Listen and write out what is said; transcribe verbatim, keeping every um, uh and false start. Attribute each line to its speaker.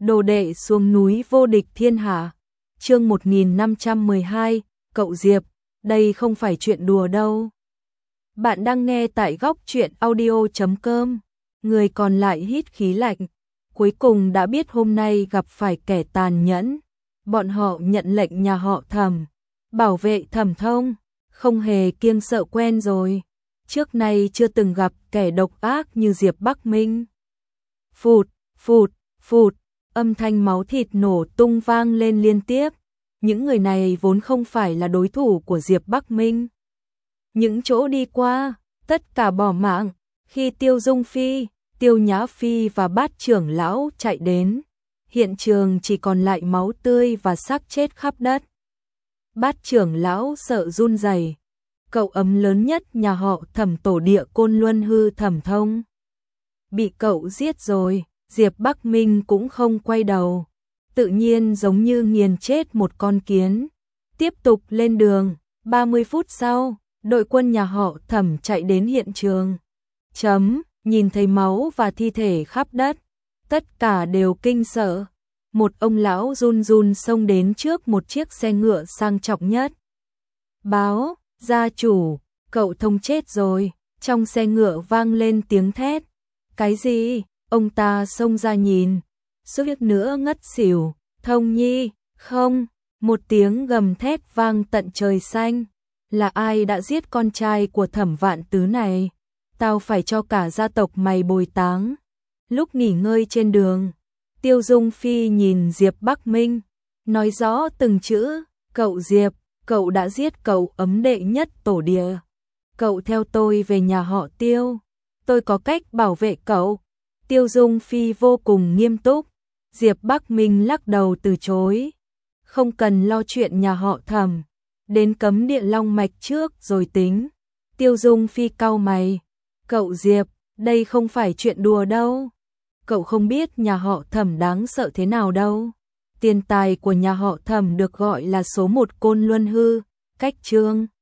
Speaker 1: Đồ đệ xuống núi vô địch thiên hạ. Chương một nghìn năm trăm mười hai, cậu Diệp, đây không phải chuyện đùa đâu. Bạn đang nghe tại góc truyện audio chấm com. Người còn lại hít khí lạnh. Cuối cùng đã biết hôm nay gặp phải kẻ tàn nhẫn. Bọn họ nhận lệnh nhà họ Thẩm, bảo vệ Thẩm Thông, không hề kiêng sợ quen rồi. Trước nay chưa từng gặp kẻ độc ác như Diệp Bắc Minh. Phụt, phụt, phụt, âm thanh máu thịt nổ tung vang lên liên tiếp. Những người này vốn không phải là đối thủ của Diệp Bắc Minh. Những chỗ đi qua, tất cả bỏ mạng. Khi Tiêu Dung Phi, Tiêu Nhã Phi và Bát trưởng lão chạy đến, hiện trường chỉ còn lại máu tươi và xác chết khắp đất. Bát trưởng lão sợ run rẩy. Cậu ấm lớn nhất nhà họ Thẩm, tổ địa Côn Luân Hư Thẩm Thông bị cậu giết rồi. Diệp Bắc Minh cũng không quay đầu, tự nhiên giống như nghiền chết một con kiến. Tiếp tục lên đường. ba mươi phút sau, đội quân nhà họ Thẩm chạy đến hiện trường. Chấm, nhìn thấy máu và thi thể khắp đất, tất cả đều kinh sợ. Một ông lão run run xông đến trước một chiếc xe ngựa sang trọng nhất. Báo, gia chủ, cậu Thông chết rồi. Trong xe ngựa vang lên tiếng thét. Cái gì? Ông ta xông ra nhìn, suýt nữa ngất xỉu. Thông Nhi, không, một tiếng gầm thét vang tận trời xanh. Là ai đã giết con trai của Thẩm Vạn Tứ này? Tao phải cho cả gia tộc mày bồi táng. Lúc nghỉ ngơi trên đường, Tiêu Dung Phi nhìn Diệp Bắc Minh, nói rõ từng chữ. Cậu Diệp, cậu đã giết cậu ấm đệ nhất tổ địa. Cậu theo tôi về nhà họ Tiêu, tôi có cách bảo vệ cậu. Tiêu Dung Phi vô cùng nghiêm túc. Diệp Bắc Minh lắc đầu từ chối. Không cần lo chuyện nhà họ Thẩm, đến cấm địa long mạch trước rồi tính. Tiêu Dung Phi cau mày. Cậu Diệp, đây không phải chuyện đùa đâu. Cậu không biết nhà họ Thẩm đáng sợ thế nào đâu. Tiền tài của nhà họ Thẩm được gọi là số một Côn Luân Hư, cách Trương